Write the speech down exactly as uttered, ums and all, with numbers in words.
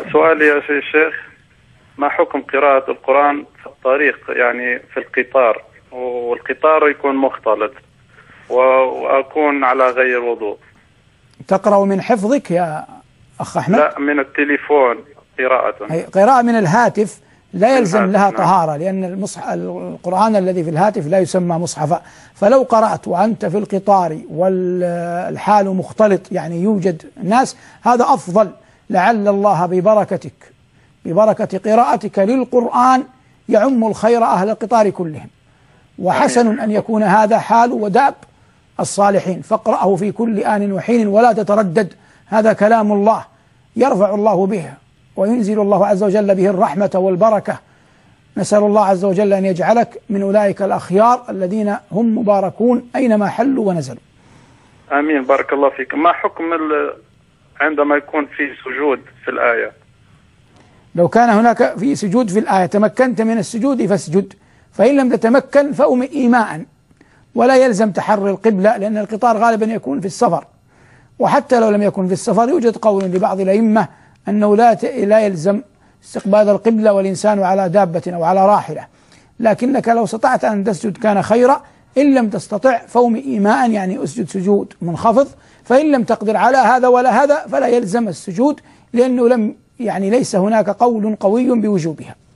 سؤالي يا شيخ، ما حكم قراءة القرآن في الطريق، يعني في القطار، والقطار يكون مختلط وأكون على غير وضوء؟ تقرأ من حفظك يا أخ أحمد؟ لا، من التليفون قراءة. أي قراءة من الهاتف لا يلزم الهاتف لها نعم. طهارة، لأن المصحف القرآن الذي في الهاتف لا يسمى مصحفا. فلو قرأت وأنت في القطار والحال مختلط، يعني يوجد ناس، هذا أفضل، لعل الله ببركتك ببركة قراءتك للقرآن يعم الخير أهل القطار كلهم. وحسن أن يكون هذا حال ودأب الصالحين، فاقرأه في كل آن وحين ولا تتردد، هذا كلام الله يرفع الله به وينزل الله عز وجل به الرحمة والبركة. نسأل الله عز وجل أن يجعلك من أولئك الأخيار الذين هم مباركون أينما حلوا ونزلوا. آمين، بارك الله فيك. ما حكم عندما يكون في سجود في الآية؟ لو كان هناك في سجود في الآية تمكنت من السجود فاسجد، فإن لم تتمكن فأم إيماء، ولا يلزم تحري القبلة، لأن القطار غالبا يكون في السفر. وحتى لو لم يكن في السفر يوجد قول لبعض الأئمة أنه لا لا يلزم استقبال القبلة والإنسان على دابة أو على راحلة، لكنك لو استطعت أن تسجد كان خيرا. إن لم تستطع فأم إيماء، يعني أسجد سجود منخفض. فإن لم تقدر على هذا ولا هذا فلا يلزم السجود، لأنه لم يعني ليس هناك قول قوي بوجوبها.